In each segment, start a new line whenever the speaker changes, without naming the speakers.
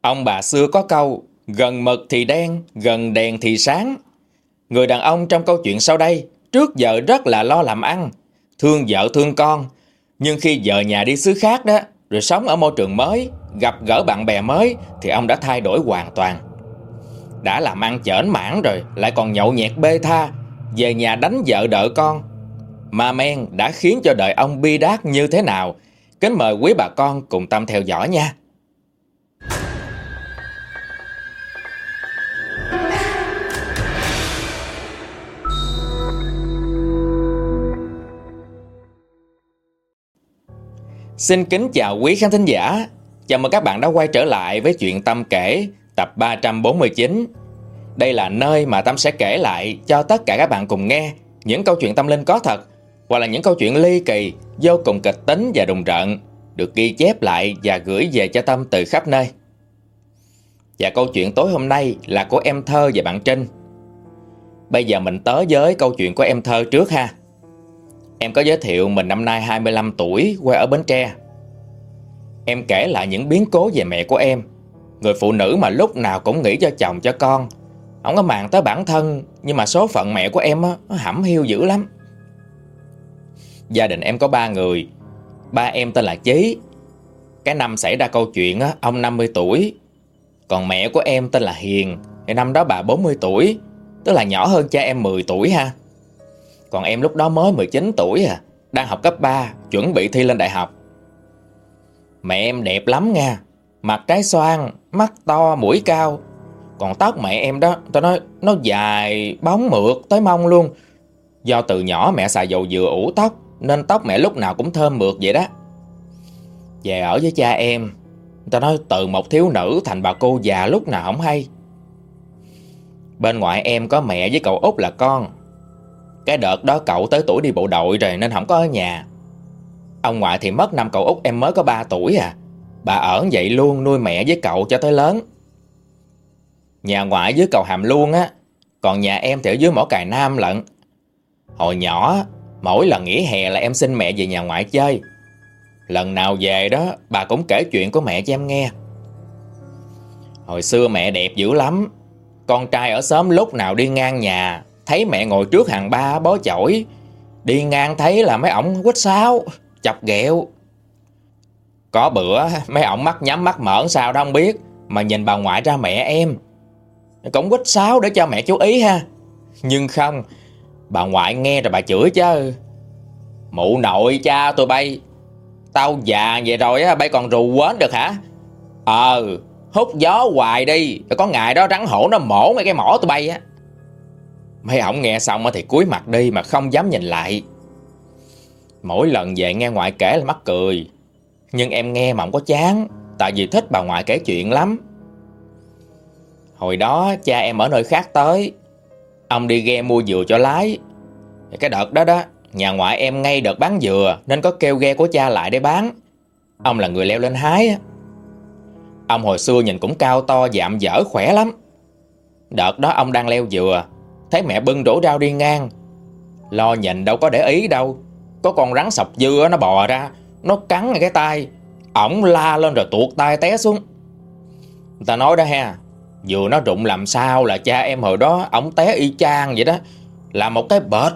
Ông bà xưa có câu, gần mực thì đen, gần đèn thì sáng. Người đàn ông trong câu chuyện sau đây trước giờ rất là lo làm ăn, thương vợ thương con. Nhưng khi vợ nhà đi xứ khác đó, rồi sống ở môi trường mới, gặp gỡ bạn bè mới, thì ông đã thay đổi hoàn toàn. Đã làm ăn chởn mảng rồi, lại còn nhậu nhẹt bê tha, về nhà đánh vợ đợ con. Ma men đã khiến cho đời ông bi đát như thế nào? Kính mời quý bà con cùng Tâm theo dõi nha. Xin kính chào quý khán thính giả. Chào mừng các bạn đã quay trở lại với chuyện Tâm kể tập 349. Đây là nơi mà Tâm sẽ kể lại cho tất cả các bạn cùng nghe những câu chuyện tâm linh có thật, hoặc là những câu chuyện ly kỳ, vô cùng kịch tính và rùng rợn, được ghi chép lại và gửi về cho Tâm từ khắp nơi. Và câu chuyện tối hôm nay là của em Thơ và bạn Trinh. Bây giờ mình tới với câu chuyện của em Thơ trước ha. Em có giới thiệu mình năm nay 25 tuổi, quê ở Bến Tre. Em kể lại những biến cố về mẹ của em, người phụ nữ mà lúc nào cũng nghĩ cho chồng cho con, không có màng tới bản thân. Nhưng mà số phận mẹ của em nó hẩm hiu dữ lắm. Gia đình em có 3 người. Ba em tên là Chí. Cái năm xảy ra câu chuyện ông 50 tuổi. Còn mẹ của em tên là Hiền, thì năm đó bà 40 tuổi, tức là nhỏ hơn cha em 10 tuổi ha. Còn em lúc đó mới 19 tuổi đang học cấp 3, chuẩn bị thi lên đại học. Mẹ em đẹp lắm nha, mặt trái xoan, mắt to, mũi cao. Còn tóc mẹ em đó, tao nói nó dài, bóng mượt tới mông luôn. Do từ nhỏ mẹ xài dầu dừa ủ tóc, nên tóc mẹ lúc nào cũng thơm mượt vậy đó. Về ở với cha em, tao nói từ một thiếu nữ thành bà cô già lúc nào không hay. Bên ngoại em có mẹ với cậu út là con. Cái đợt đó cậu tới tuổi đi bộ đội rồi nên không có ở nhà. Ông ngoại thì mất năm cậu út em mới có 3 tuổi Bà ở vậy luôn nuôi mẹ với cậu cho tới lớn. Nhà ngoại dưới cầu Hàm Luông còn nhà em thì ở dưới Mỏ Cày Nam lận. Hồi nhỏ, mỗi lần nghỉ hè là em xin mẹ về nhà ngoại chơi. Lần nào về đó, bà cũng kể chuyện của mẹ cho em nghe. Hồi xưa mẹ đẹp dữ lắm. Con trai ở xóm lúc nào đi ngang nhà, thấy mẹ ngồi trước hàng ba bó chổi, đi ngang thấy là mấy ổng quýt sáo, chọc ghẹo. Có bữa mấy ổng mắt nhắm mắt mở sao đó không biết, mà nhìn bà ngoại ra mẹ em cũng quýt sáo để cho mẹ chú ý ha. Nhưng không, bà ngoại nghe rồi bà chửi chứ. Mụ nội cha tụi bay, tao già vậy rồi bay còn rù quến được hả? Hút gió hoài đi, có ngày đó rắn hổ nó mổ ngay cái mỏ tụi bay Mấy ổng nghe xong thì cúi mặt đi mà không dám nhìn lại. Mỗi lần về nghe ngoại kể là mắc cười. Nhưng em nghe mà không có chán, tại vì thích bà ngoại kể chuyện lắm. Hồi đó cha em ở nơi khác tới, ông đi ghe mua dừa cho lái. Cái đợt đó nhà ngoại em ngay đợt bán dừa, nên có kêu ghe của cha lại để bán. Ông là người leo lên hái Ông hồi xưa nhìn cũng cao to, dạm dở, khỏe lắm. Đợt đó ông đang leo dừa, thấy mẹ bưng rổ rau đi ngang, lo nhìn đâu có để ý đâu, có con rắn sọc dưa nó bò ra, nó cắn ngay cái tay. Ổng la lên rồi tuột tay té xuống. Người ta nói đó ha, dừa nó rụng làm sao là cha em hồi đó ổng té y chang vậy đó, là một cái bệt.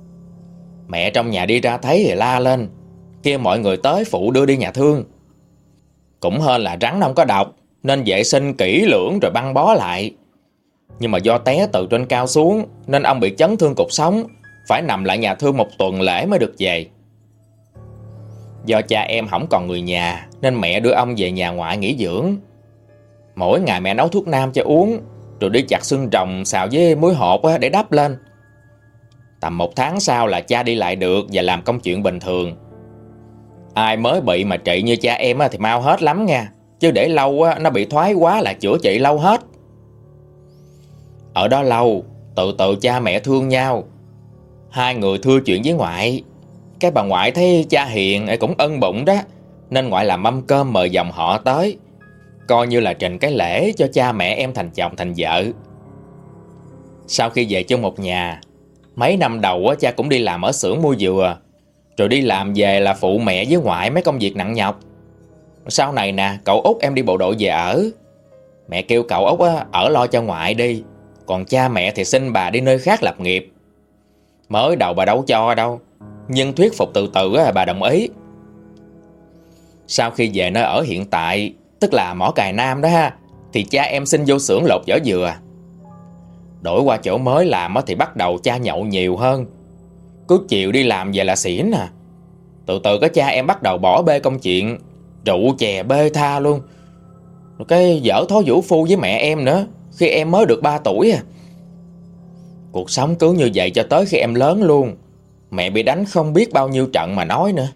Mẹ trong nhà đi ra thấy thì la lên, kêu mọi người tới phụ đưa đi nhà thương. Cũng hên là rắn nó không có độc, nên vệ sinh kỹ lưỡng rồi băng bó lại. Nhưng mà do té từ trên cao xuống nên ông bị chấn thương cột sống, phải nằm lại nhà thương 1 tuần lễ mới được về. Do cha em không còn người nhà nên mẹ đưa ông về nhà ngoại nghỉ dưỡng. Mỗi ngày mẹ nấu thuốc nam cho uống, rồi đi chặt xương rồng xào với muối hột để đắp lên. Tầm 1 tháng sau là cha đi lại được và làm công chuyện bình thường. Ai mới bị mà trị như cha em thì mau hết lắm nha, chứ để lâu nó bị thoái quá là chữa trị lâu hết. Ở đó lâu, từ từ cha mẹ thương nhau. 2 người thưa chuyện với ngoại. Cái bà ngoại thấy cha hiền cũng ân bụng đó, nên ngoại làm mâm cơm mời dòng họ tới, coi như là trình cái lễ cho cha mẹ em thành chồng thành vợ. Sau khi về chung một nhà, mấy năm đầu cha cũng đi làm ở xưởng mua dừa, rồi đi làm về là phụ mẹ với ngoại mấy công việc nặng nhọc. Sau này nè, cậu út em đi bộ đội về ở, Mẹ kêu cậu Út ở lo cho ngoại đi, còn cha mẹ thì xin bà đi nơi khác lập nghiệp. Mới đầu bà đâu cho đâu, nhưng thuyết phục từ từ bà đồng ý. Sau khi về nơi ở hiện tại, tức là mỏ Cày Nam đó ha, thì cha em xin vô xưởng lột vỏ dừa. Đổi qua chỗ mới làm thì bắt đầu cha nhậu nhiều hơn, cứ chiều đi làm về là xỉn à. Từ từ cái cha em bắt đầu bỏ bê công chuyện, rượu chè bê tha luôn. Rồi cái dở thói vũ phu với mẹ em nữa, khi em mới được 3 tuổi à. Cuộc sống cứ như vậy cho tới khi em lớn luôn. Mẹ bị đánh không biết bao nhiêu trận mà nói nữa.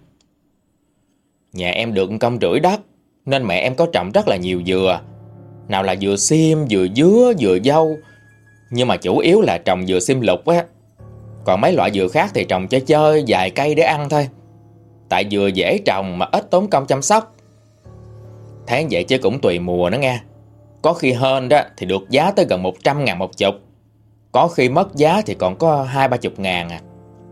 Nhà em được công rưỡi đất, nên mẹ em có trồng rất là nhiều dừa. Nào là dừa xiêm, dừa dứa, dừa dâu. Nhưng mà chủ yếu là trồng dừa xiêm lục á. Còn mấy loại dừa khác thì trồng chơi vài cây để ăn thôi. Tại dừa dễ trồng mà ít tốn công chăm sóc. Tháng vậy chứ cũng tùy mùa nữa nghe. Có khi hên đó thì được giá tới gần 100.000 một chục. Có khi mất giá thì còn có 20-30 ngàn à.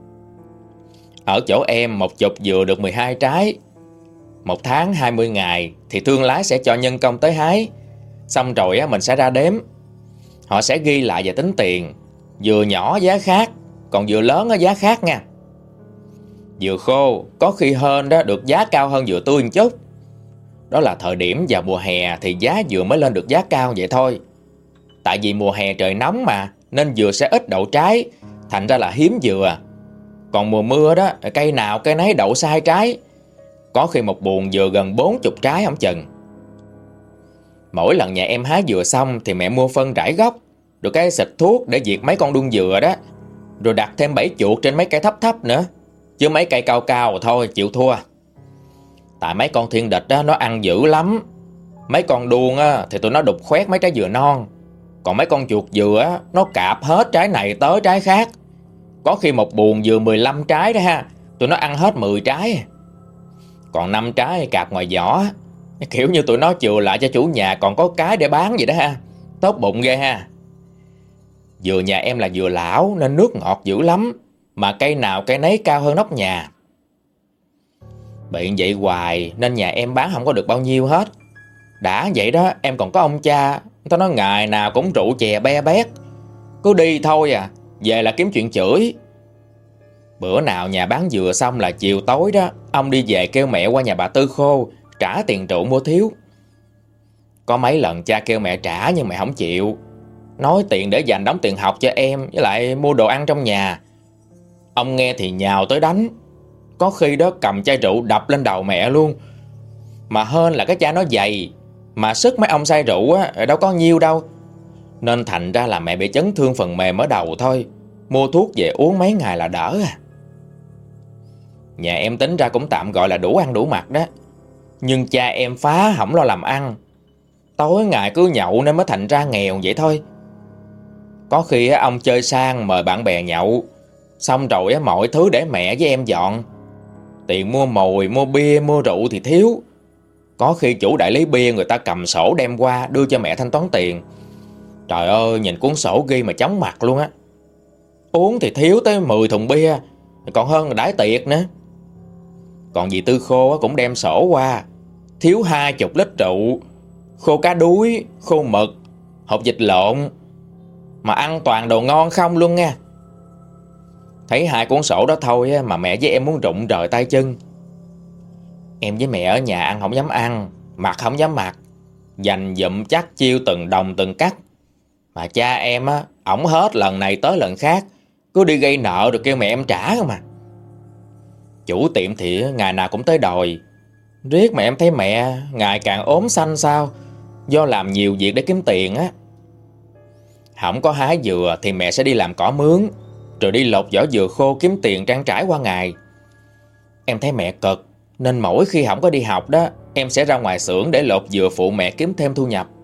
Ở chỗ em một chục dừa được 12 trái. Một tháng 20 ngày thì thương lái sẽ cho nhân công tới hái. Xong rồi mình sẽ ra đếm. Họ sẽ ghi lại và tính tiền. Dừa nhỏ giá khác, còn dừa lớn giá khác nha. Dừa khô có khi hên đó được giá cao hơn dừa tươi một chút. Đó là thời điểm vào mùa hè thì giá dừa mới lên được giá cao vậy thôi. Tại vì mùa hè trời nóng mà, nên dừa sẽ ít đậu trái, thành ra là hiếm dừa. Còn mùa mưa đó, cây nào cây nấy đậu sai trái. Có khi một buồng dừa gần 40 trái không chừng. Mỗi lần nhà em hái dừa xong thì mẹ mua phân rải gốc, rồi cái xịt thuốc để diệt mấy con đuông dừa đó. Rồi đặt thêm bẫy chuột trên mấy cây thấp thấp nữa. Chứ mấy cây cao cao thôi chịu thua. Tại mấy con thiên địch đó, nó ăn dữ lắm. Mấy con đuông thì tụi nó đục khoét mấy trái dừa non. Còn mấy con chuột dừa nó cạp hết trái này tới trái khác. Có khi một buồng dừa 15 trái đó ha, tụi nó ăn hết 10 trái. Còn 5 trái cạp ngoài vỏ. Kiểu như tụi nó chừa lại cho chủ nhà còn có cái để bán vậy đó ha. Tốt bụng ghê ha. Dừa nhà em là dừa lão nên nước ngọt dữ lắm. Mà cây nào cây nấy cao hơn nóc nhà. Bị vậy hoài nên nhà em bán không có được bao nhiêu hết. Đã vậy đó em còn có ông cha, tao nói ngày nào cũng rượu chè be bét. Cứ đi thôi à, về là kiếm chuyện chửi. Bữa nào nhà bán dừa xong là chiều tối đó, ông đi về kêu mẹ qua nhà bà Tư Khô trả tiền rượu mua thiếu. Có mấy lần cha kêu mẹ trả nhưng mẹ không chịu. Nói tiền để dành đóng tiền học cho em, với lại mua đồ ăn trong nhà. Ông nghe thì nhào tới đánh. Có khi đó cầm chai rượu đập lên đầu mẹ luôn. Mà hên là cái cha nó dày, mà sức mấy ông say rượu đâu có nhiêu đâu. Nên thành ra là mẹ bị chấn thương phần mềm ở đầu thôi. Mua thuốc về uống mấy ngày là đỡ à. Nhà em tính ra cũng tạm gọi là đủ ăn đủ mặc đó. Nhưng cha em phá không lo làm ăn. Tối ngày cứ nhậu nên mới thành ra nghèo vậy thôi. Có khi ông chơi sang mời bạn bè nhậu, xong rồi mọi thứ để mẹ với em dọn. Tiền mua mồi, mua bia, mua rượu thì thiếu. Có khi chủ đại lý bia người ta cầm sổ đem qua đưa cho mẹ thanh toán tiền. Trời ơi, nhìn cuốn sổ ghi mà chóng mặt luôn á. Uống thì thiếu tới 10 thùng bia, còn hơn là đái tiệc nữa. Còn dì Tư Khô cũng đem sổ qua, thiếu 20 lít rượu, khô cá đuối, khô mực, hộp vịt lộn. Mà ăn toàn đồ ngon không luôn nha. Thấy 2 cuốn sổ đó thôi mà mẹ với em muốn rụng rời tay chân. Em với mẹ ở nhà ăn không dám ăn, mặc không dám mặc, dành dụm chắc chiêu từng đồng từng cắt. Mà cha em ổng hết lần này tới lần khác, cứ đi gây nợ rồi kêu mẹ em trả không à. Chủ tiệm thì ngày nào cũng tới đòi. Riết mà em thấy mẹ ngày càng ốm xanh sao, do làm nhiều việc để kiếm tiền á. Không có hái dừa thì mẹ sẽ đi làm cỏ mướn, rồi đi lột vỏ dừa khô kiếm tiền trang trải qua ngày. Em thấy mẹ cực, nên mỗi khi không có đi học đó, em sẽ ra ngoài xưởng để lột dừa phụ mẹ kiếm thêm thu nhập.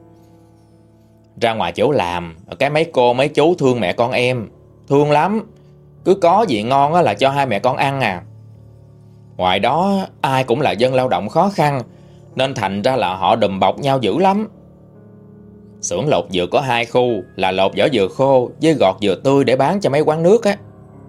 Ra ngoài chỗ làm, cái mấy cô mấy chú thương mẹ con em, thương lắm. Cứ có gì ngon là cho hai mẹ con ăn à. Ngoài đó ai cũng là dân lao động khó khăn, nên thành ra là họ đùm bọc nhau dữ lắm. Xưởng lột dừa có 2 khu, là lột vỏ dừa khô với gọt dừa tươi để bán cho mấy quán nước á.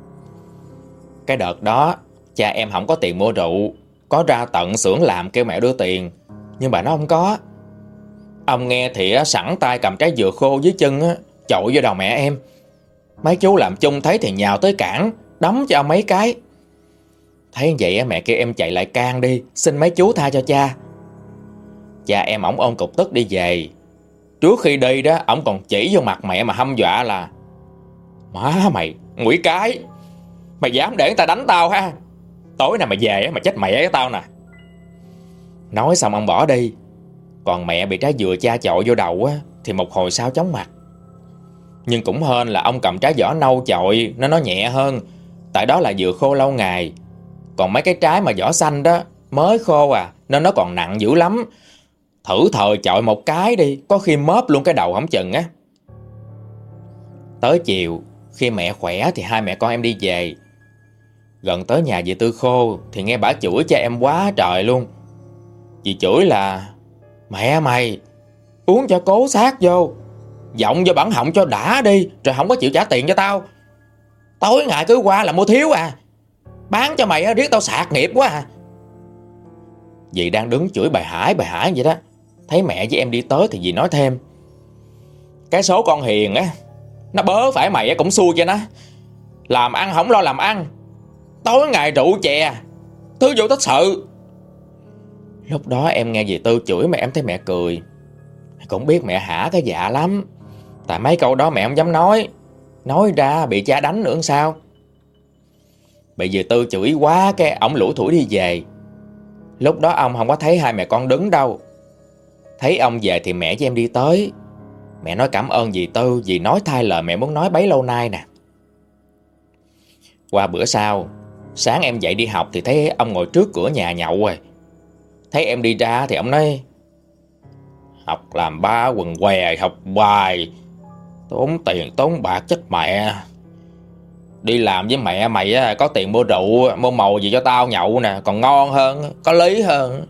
Cái đợt đó cha em không có tiền mua rượu, có ra tận xưởng làm kêu mẹ đưa tiền, nhưng bà nó không có. Ông nghe thì sẵn tay cầm trái dừa khô dưới chân chội vô đầu mẹ em. Mấy chú làm chung thấy thì nhào tới cản, đấm cho ông mấy cái. Thấy vậy mẹ kêu em chạy lại can đi, xin mấy chú tha cho cha. Cha em ổng ôm cục tức đi về. Trước khi đi đó, ổng còn chỉ vô mặt mẹ mà hăm dọa là: má mày, quỷ cái, mày dám để người ta đánh tao ha? Tối nay mày về mà chết mẹ với tao nè. Nói xong ông bỏ đi. Còn mẹ bị trái dừa cha chọi vô đầu thì một hồi sau chóng mặt. Nhưng cũng hên là ông cầm trái vỏ nâu chọi nó nhẹ hơn, tại đó là dừa khô lâu ngày. Còn mấy cái trái mà vỏ xanh đó mới khô nên nó còn nặng dữ lắm. Thử thời chọi một cái đi, có khi móp luôn cái đầu không chừng á. Tới chiều, khi mẹ khỏe thì hai mẹ con em đi về. Gần tới nhà dì Tư Khô thì nghe bả chửi cha em quá trời luôn. Dì chửi là: mẹ mày, uống cho cố xác vô, giọng vô bẵng họng cho đã đi, rồi không có chịu trả tiền cho tao. Tối ngày cứ qua là mua thiếu bán cho mày riết tao sạc nghiệp quá Dì đang đứng chửi bài hải vậy đó. Thấy mẹ với em đi tới thì dì nói thêm: cái số con Hiền nó bớ phải mày cũng xui cho nó. Làm ăn không lo làm ăn, tối ngày rượu chè, thứ vô tích sự. Lúc đó em nghe dì Tư chửi mà em thấy mẹ cười. Cũng biết mẹ hả cái dạ lắm, tại mấy câu đó mẹ không dám nói ra bị cha đánh nữa sao. Bị dì Tư chửi quá cái ổng lủi thủi đi về. Lúc đó ông không có thấy hai mẹ con đứng đâu. Thấy ông về thì mẹ với em đi tới. Mẹ nói cảm ơn dì Tư vì nói thay lời mẹ muốn nói bấy lâu nay nè. Qua bữa sau, sáng em dậy đi học thì thấy ông ngồi trước cửa nhà nhậu rồi. Thấy em đi ra thì ông nói: học làm ba quần què, học hoài tốn tiền tốn bạc chết mẹ. Đi làm với mẹ mày có tiền mua rượu mua màu gì cho tao nhậu nè, còn ngon hơn, có lý hơn.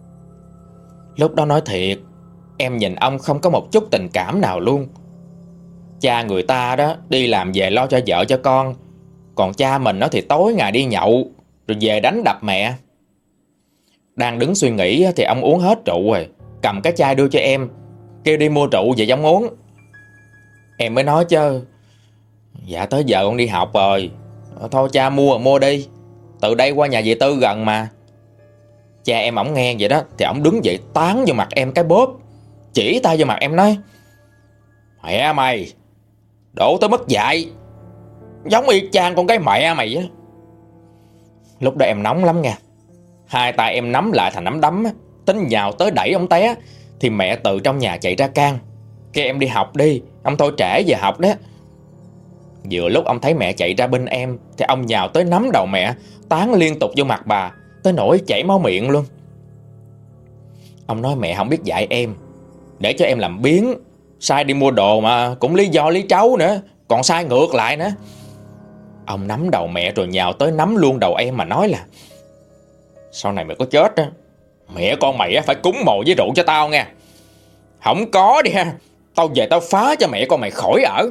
Lúc đó nói thiệt, em nhìn ông không có một chút tình cảm nào luôn. Cha người ta đó đi làm về lo cho vợ cho con, còn cha mình nó thì tối ngày đi nhậu rồi về đánh đập mẹ. Đang đứng suy nghĩ thì ông uống hết rượu rồi, cầm cái chai đưa cho em, kêu đi mua rượu về giống uống. Em mới nói chứ: dạ tới giờ con đi học rồi, thôi cha mua đi, từ đây qua nhà dì Tư gần mà. Cha em ổng nghe vậy đó thì ổng đứng dậy tán vô mặt em cái bóp, chỉ tay vô mặt em nói: mẹ mày đổ tới mất dạy, giống y chang con cái mẹ mày á. Lúc đó em nóng lắm nha, hai tay em nắm lại thành nắm đấm tính nhào tới đẩy ông té. Thì mẹ từ trong nhà chạy ra can, kêu em đi học đi, ông thôi trễ về học đó. Vừa lúc ông thấy mẹ chạy ra bên em thì ông nhào tới nắm đầu mẹ, tán liên tục vô mặt bà tới nỗi chảy máu miệng luôn. Ông nói mẹ không biết dạy em, để cho em làm biếng, sai đi mua đồ mà cũng lý do lý trấu nữa, còn sai ngược lại nữa. Ông nắm đầu mẹ rồi nhào tới nắm luôn đầu em mà nói là: sau này mày có chết mẹ con mày phải cúng mồ với rượu cho tao nha. Không có đi ha, tao về tao phá cho mẹ con mày khỏi ở.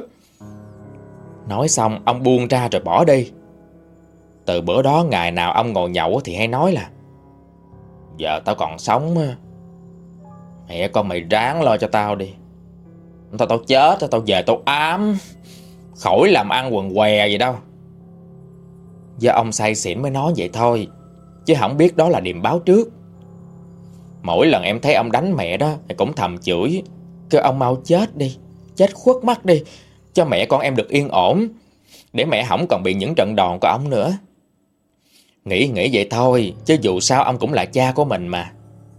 Nói xong ông buông ra rồi bỏ đi. Từ bữa đó ngày nào ông ngồi nhậu thì hay nói là: giờ tao còn sống, mẹ con mày ráng lo cho tao đi. Tao chết, tao về tao ám, khỏi làm ăn quần què gì đâu. Do ông say xỉn mới nói vậy thôi, chứ không biết đó là điềm báo trước. Mỗi lần em thấy ông đánh mẹ đó thì cũng thầm chửi, kêu ông mau chết đi, chết khuất mắt đi, cho mẹ con em được yên ổn, để mẹ không còn bị những trận đòn của ông nữa. Nghĩ vậy thôi, chứ dù sao ông cũng là cha của mình mà.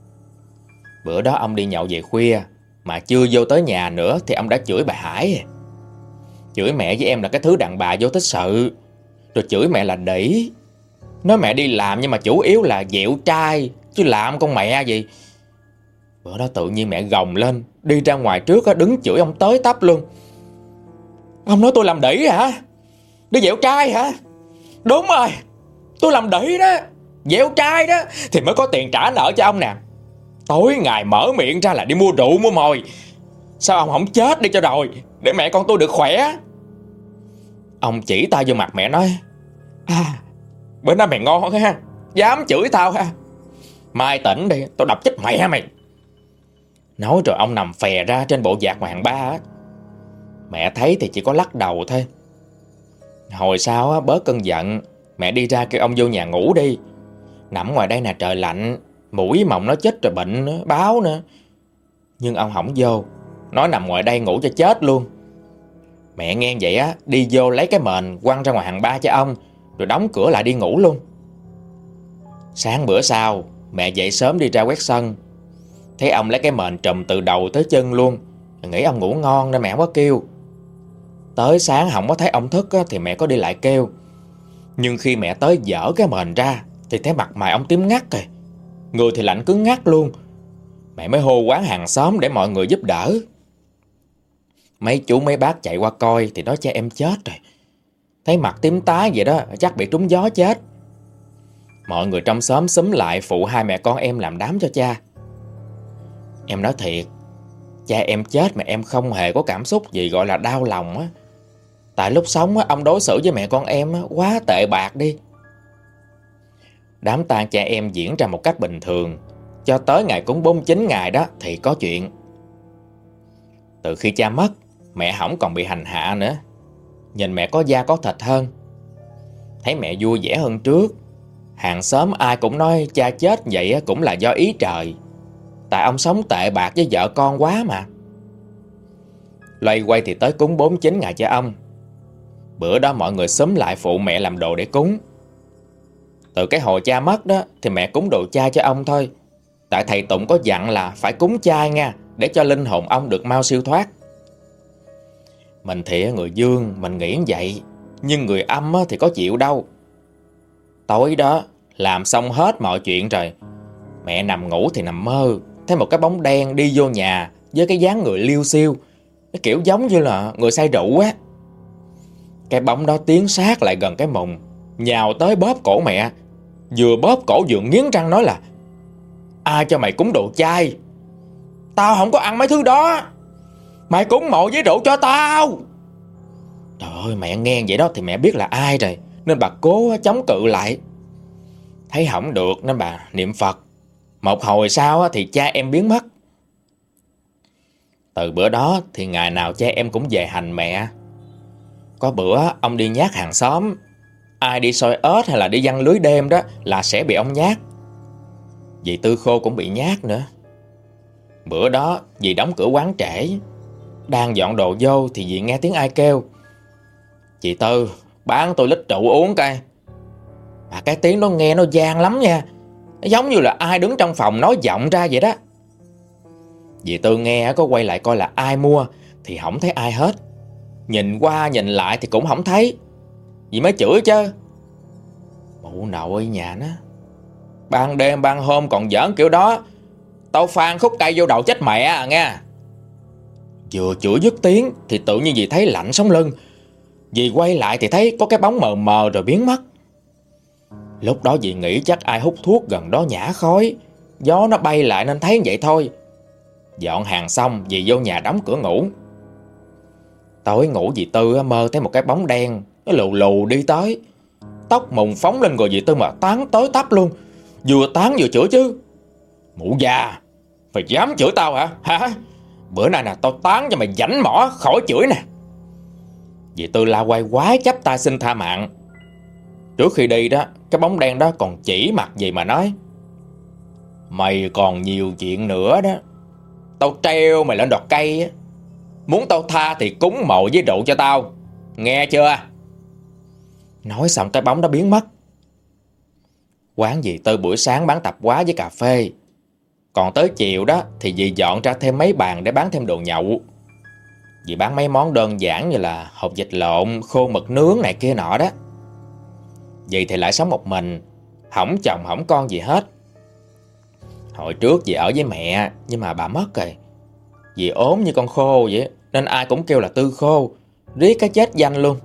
Bữa đó ông đi nhậu về khuya, mà chưa vô tới nhà nữa thì ông đã chửi bà Hải. Chửi mẹ với em là cái thứ đàn bà vô tích sự, rồi chửi mẹ là đĩ. Nói mẹ đi làm nhưng mà chủ yếu là dẹo trai, chứ làm con mẹ gì. Bữa đó tự nhiên mẹ gồng lên, đi ra ngoài trước đứng chửi ông tới tấp luôn. Ông nói tôi làm đĩ hả? Đi dẹo trai hả? Đúng rồi, tôi làm đĩ đó, dẹo trai đó thì mới có tiền trả nợ cho ông nè. Tối ngày mở miệng ra là đi mua rượu mua mồi. Sao ông không chết đi cho rồi, để mẹ con tôi được khỏe. Ông chỉ tay vô mặt mẹ nói: bữa nay mày ngon ha, dám chửi tao ha, mai tỉnh đi tao đập chết mẹ mày. Nói rồi ông nằm phè ra trên bộ dạc ngoài hàng ba á. Mẹ thấy thì chỉ có lắc đầu thôi. Hồi sau á, bớt cơn giận, mẹ đi ra kêu ông vô nhà ngủ đi. Nằm ngoài đây nè trời lạnh, mũi mọng nó chết rồi bệnh nữa, báo nữa. Nhưng ông không vô, nói nằm ngoài đây ngủ cho chết luôn. Mẹ nghe vậy á, đi vô lấy cái mền quăng ra ngoài hàng ba cho ông, rồi đóng cửa lại đi ngủ luôn. Sáng bữa sau, mẹ dậy sớm đi ra quét sân, thấy ông lấy cái mền trùm từ đầu tới chân luôn, nghĩ ông ngủ ngon nên mẹ không có kêu. Tới sáng không có thấy ông thức á, thì mẹ có đi lại kêu. Nhưng khi mẹ tới dỡ cái mền ra thì thấy mặt mày ông tím ngắt rồi, người thì lạnh cứng ngắt luôn. Mẹ mới hô quán hàng xóm để mọi người giúp đỡ. Mấy chú mấy bác chạy qua coi thì nói cha em chết rồi. Thấy mặt tím tái vậy đó, chắc bị trúng gió chết. Mọi người trong xóm xúm lại phụ hai mẹ con em làm đám cho cha. Em nói thiệt, cha em chết mà em không hề có cảm xúc gì gọi là đau lòng á. Tại lúc sống á, ông đối xử với mẹ con em á, quá tệ bạc đi. Đám tang cha em diễn ra một cách bình thường, cho tới ngày cúng 49 ngày đó thì có chuyện. Từ khi cha mất, mẹ không còn bị hành hạ nữa. Nhìn mẹ có da có thịt hơn. Thấy mẹ vui vẻ hơn trước. Hàng xóm ai cũng nói cha chết vậy cũng là do ý trời. Tại ông sống tệ bạc với vợ con quá mà. Loay quay thì tới cúng 49 ngày cho ông. Bữa đó mọi người xúm lại phụ mẹ làm đồ để cúng. Từ cái hồi cha mất đó thì mẹ cúng đồ chay cho ông thôi. Tại thầy Tụng có dặn là phải cúng chay nha, để cho linh hồn ông được mau siêu thoát. Mình thì người dương mình nghĩ vậy, nhưng người âm thì có chịu đâu. Tối đó làm xong hết mọi chuyện rồi, mẹ nằm ngủ thì nằm mơ thấy một cái bóng đen đi vô nhà với cái dáng người liêu xiêu, cái kiểu giống như là người say rượu á. Cái bóng đó tiến sát lại gần cái mùng, nhào tới bóp cổ mẹ. Vừa bóp cổ vừa nghiến răng nói là: ai cho mày cúng đồ chay? Tao không có ăn mấy thứ đó. Mày cúng mộ với rượu cho tao. Trời ơi, mẹ nghe vậy đó thì mẹ biết là ai rồi, nên bà cố chống cự lại. Thấy không được nên bà niệm Phật. Một hồi sau thì cha em biến mất. Từ bữa đó thì ngày nào cha em cũng về hành mẹ. Có bữa ông đi nhát hàng xóm, ai đi soi ếch hay là đi giăng lưới đêm đó là sẽ bị ông nhát. Dì Tư Khô cũng bị nhát nữa. Bữa đó dì đóng cửa quán trễ, đang dọn đồ vô thì dì nghe tiếng ai kêu: chị Tư, bán tôi lít rượu uống coi. Mà cái tiếng đó nghe nó vang lắm nha, nó giống như là ai đứng trong phòng nói vọng ra vậy đó. Dì Tư nghe có quay lại coi là ai mua thì không thấy ai hết. Nhìn qua nhìn lại thì cũng không thấy. Dì mới chửi chứ: mụ nội nhà nó, ban đêm ban hôm còn giỡn kiểu đó, tao phan khúc cây vô đầu chết mẹ à nghe. Vừa chửi dứt tiếng thì tự nhiên dì thấy lạnh sống lưng. Dì quay lại thì thấy có cái bóng mờ mờ rồi biến mất. Lúc đó dì nghĩ chắc ai hút thuốc gần đó nhả khói, gió nó bay lại nên thấy vậy thôi. Dọn hàng xong dì vô nhà đóng cửa ngủ. Tối ngủ dì Tư mơ thấy một cái bóng đen, nó lù lù đi tới. Tóc mùng phóng lên người dì Tư mà tán tới tấp luôn. Vừa tán vừa chửi chứ: mụ già, mày dám chửi tao hả? Bữa nay nè tao tán cho mày rảnh mỏ khỏi chửi nè. Dì Tư la quay quái chắp tay xin tha mạng. Trước khi đi đó, cái bóng đen đó còn chỉ mặt dì mà nói: mày còn nhiều chuyện nữa đó. Tao treo mày lên đọt cây á. Muốn tao tha thì cúng mộ với rượu cho tao, nghe chưa? Nói xong cái bóng đó biến mất. Quán dì Tư buổi sáng bán tạp hóa với cà phê. Còn tới chiều đó thì dì dọn ra thêm mấy bàn để bán thêm đồ nhậu. Dì bán mấy món đơn giản như là hột vịt lộn, khô mực nướng này kia nọ đó. Dì thì lại sống một mình, hổng chồng hổng con gì hết. Hồi trước dì ở với mẹ, nhưng mà bà mất rồi. Dì ốm như con khô vậy, nên ai cũng kêu là Tư Khô, riết cái chết danh luôn.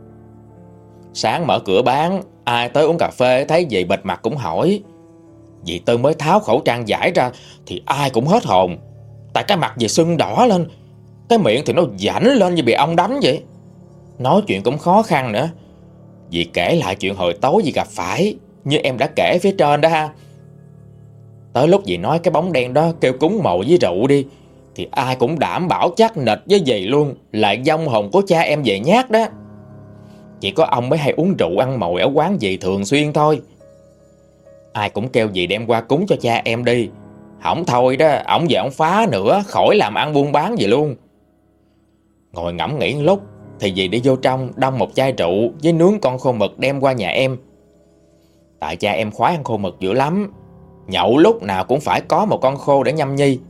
Sáng mở cửa bán, ai tới uống cà phê thấy dì bịt mặt cũng hỏi. Dì Tư mới tháo khẩu trang giải ra thì ai cũng hết hồn. Tại cái mặt dì sưng đỏ lên, cái miệng thì nó vảnh lên như bị ong đánh vậy. Nói chuyện cũng khó khăn nữa. Dì kể lại chuyện hồi tối dì gặp phải, như em đã kể phía trên đó ha. Tới lúc dì nói cái bóng đen đó kêu cúng mộ với rượu đi, thì ai cũng đảm bảo chắc nịch với dì luôn là vong hồn của cha em về nhát đó. Chỉ có ông mới hay uống rượu ăn mồi ở quán dì thường xuyên thôi. Ai cũng kêu dì đem qua cúng cho cha em đi. Hổng thôi đó, ổng về ổng phá nữa, khỏi làm ăn buôn bán gì luôn. Ngồi ngẫm nghĩ một lúc thì dì đi vô trong đong một chai rượu với nướng con khô mực đem qua nhà em. Tại cha em khoái ăn khô mực dữ lắm, nhậu lúc nào cũng phải có một con khô để nhâm nhi.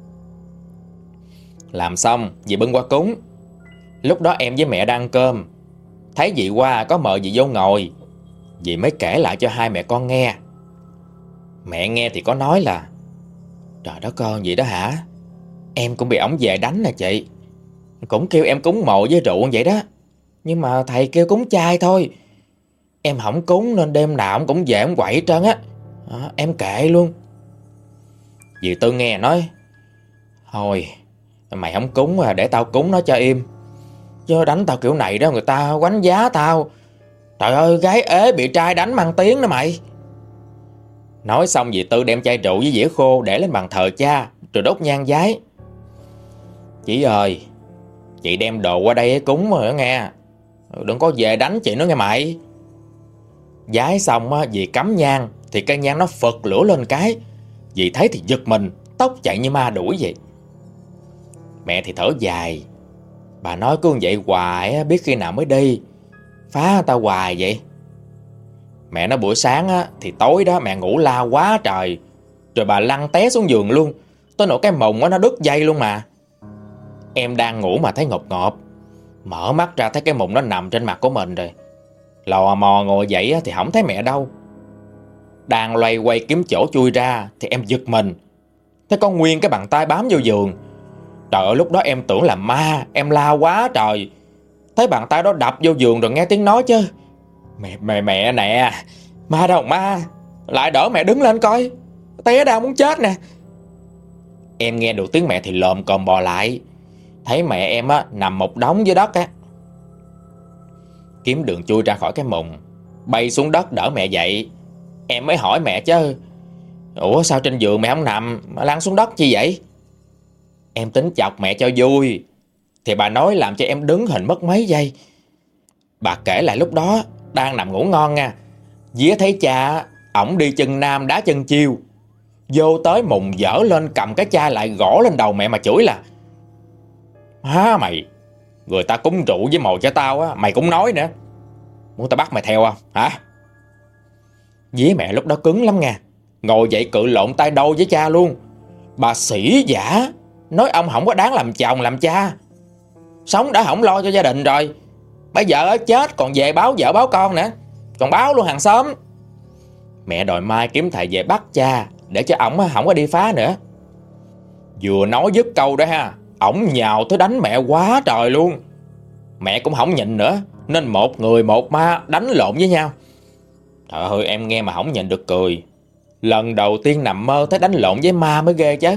Làm xong dì bưng qua cúng. Lúc đó em với mẹ đang ăn cơm, thấy dì qua có mời dì vô ngồi. Dì mới kể lại cho hai mẹ con nghe. Mẹ nghe thì có nói là: trời đất con gì đó hả? Em cũng bị ổng về đánh nè chị. Cũng kêu em cúng mộ với rượu vậy đó, nhưng mà thầy kêu cúng chay thôi. Em không cúng nên đêm nào ổng cũng về ổng quậy hết trơn á. Em kệ luôn. Dì Tư nghe nói: thôi mày không cúng để tao cúng nó cho im, chứ đánh tao kiểu này đó người ta quánh giá tao. Trời ơi, gái ế bị trai đánh mang tiếng đó mày. Nói xong dì Tư đem chai rượu với dĩa khô để lên bàn thờ cha, rồi đốt nhang vái. Chị ơi, chị đem đồ qua đây cúng rồi đó nghe, đừng có về đánh chị nữa nghe mày. Vái xong dì cắm nhang thì cây nhang nó phật lửa lên cái. Dì thấy thì giật mình, tóc chạy như ma đuổi vậy. Mẹ thì thở dài. Bà nói cứ vậy hoài biết khi nào mới đi, phá tao hoài vậy. Mẹ nói buổi sáng thì tối đó mẹ ngủ la quá trời, rồi bà lăn té xuống giường luôn, tới nỗi cái mồng nó đứt dây luôn mà. Em đang ngủ mà thấy ngộp ngộp, mở mắt ra thấy cái mụn nó nằm trên mặt của mình rồi. Lò mò ngồi dậy thì không thấy mẹ đâu. Đang loay quay kiếm chỗ chui ra thì em giật mình, thấy có nguyên cái bàn tay bám vô giường. Trời ơi, lúc đó em tưởng là ma, em la quá trời. Thấy bàn tay đó đập vô giường rồi nghe tiếng nói chứ: Mẹ nè, ma đâu ma, lại đỡ mẹ đứng lên coi, té đau muốn chết nè. Em nghe được tiếng mẹ thì lồm cồm bò lại, thấy mẹ em nằm một đống dưới đất á. Kiếm đường chui ra khỏi cái mùng, bay xuống đất đỡ mẹ dậy. Em mới hỏi mẹ chứ: ủa sao trên giường mẹ không nằm mà lăn xuống đất chi vậy? Em tính chọc mẹ cho vui, thì bà nói làm cho em đứng hình mất mấy giây. Bà kể lại lúc đó đang nằm ngủ ngon nha, vía thấy cha ổng đi chân nam đá chân chiêu, vô tới mùng dở lên cầm cái chai lại gõ lên đầu mẹ mà chửi là: há mày, người ta cúng rượu với mồi cho tao mày cũng nói nữa, muốn tao bắt mày theo không hả? Vía mẹ lúc đó cứng lắm nha, ngồi dậy cự lộn tay đôi với cha luôn. Bà sĩ giả nói ông không có đáng làm chồng làm cha, sống đã không lo cho gia đình rồi, bây giờ chết còn về báo vợ báo con nữa, còn báo luôn hàng xóm. Mẹ đòi mai kiếm thầy về bắt cha để cho ổng không có đi phá nữa. Vừa nói dứt câu đó ổng nhào tới đánh mẹ quá trời luôn. Mẹ cũng không nhịn nữa, nên một người một ma đánh lộn với nhau. Trời ơi, em nghe mà không nhịn được cười. Lần đầu tiên nằm mơ thấy đánh lộn với ma mới ghê chứ.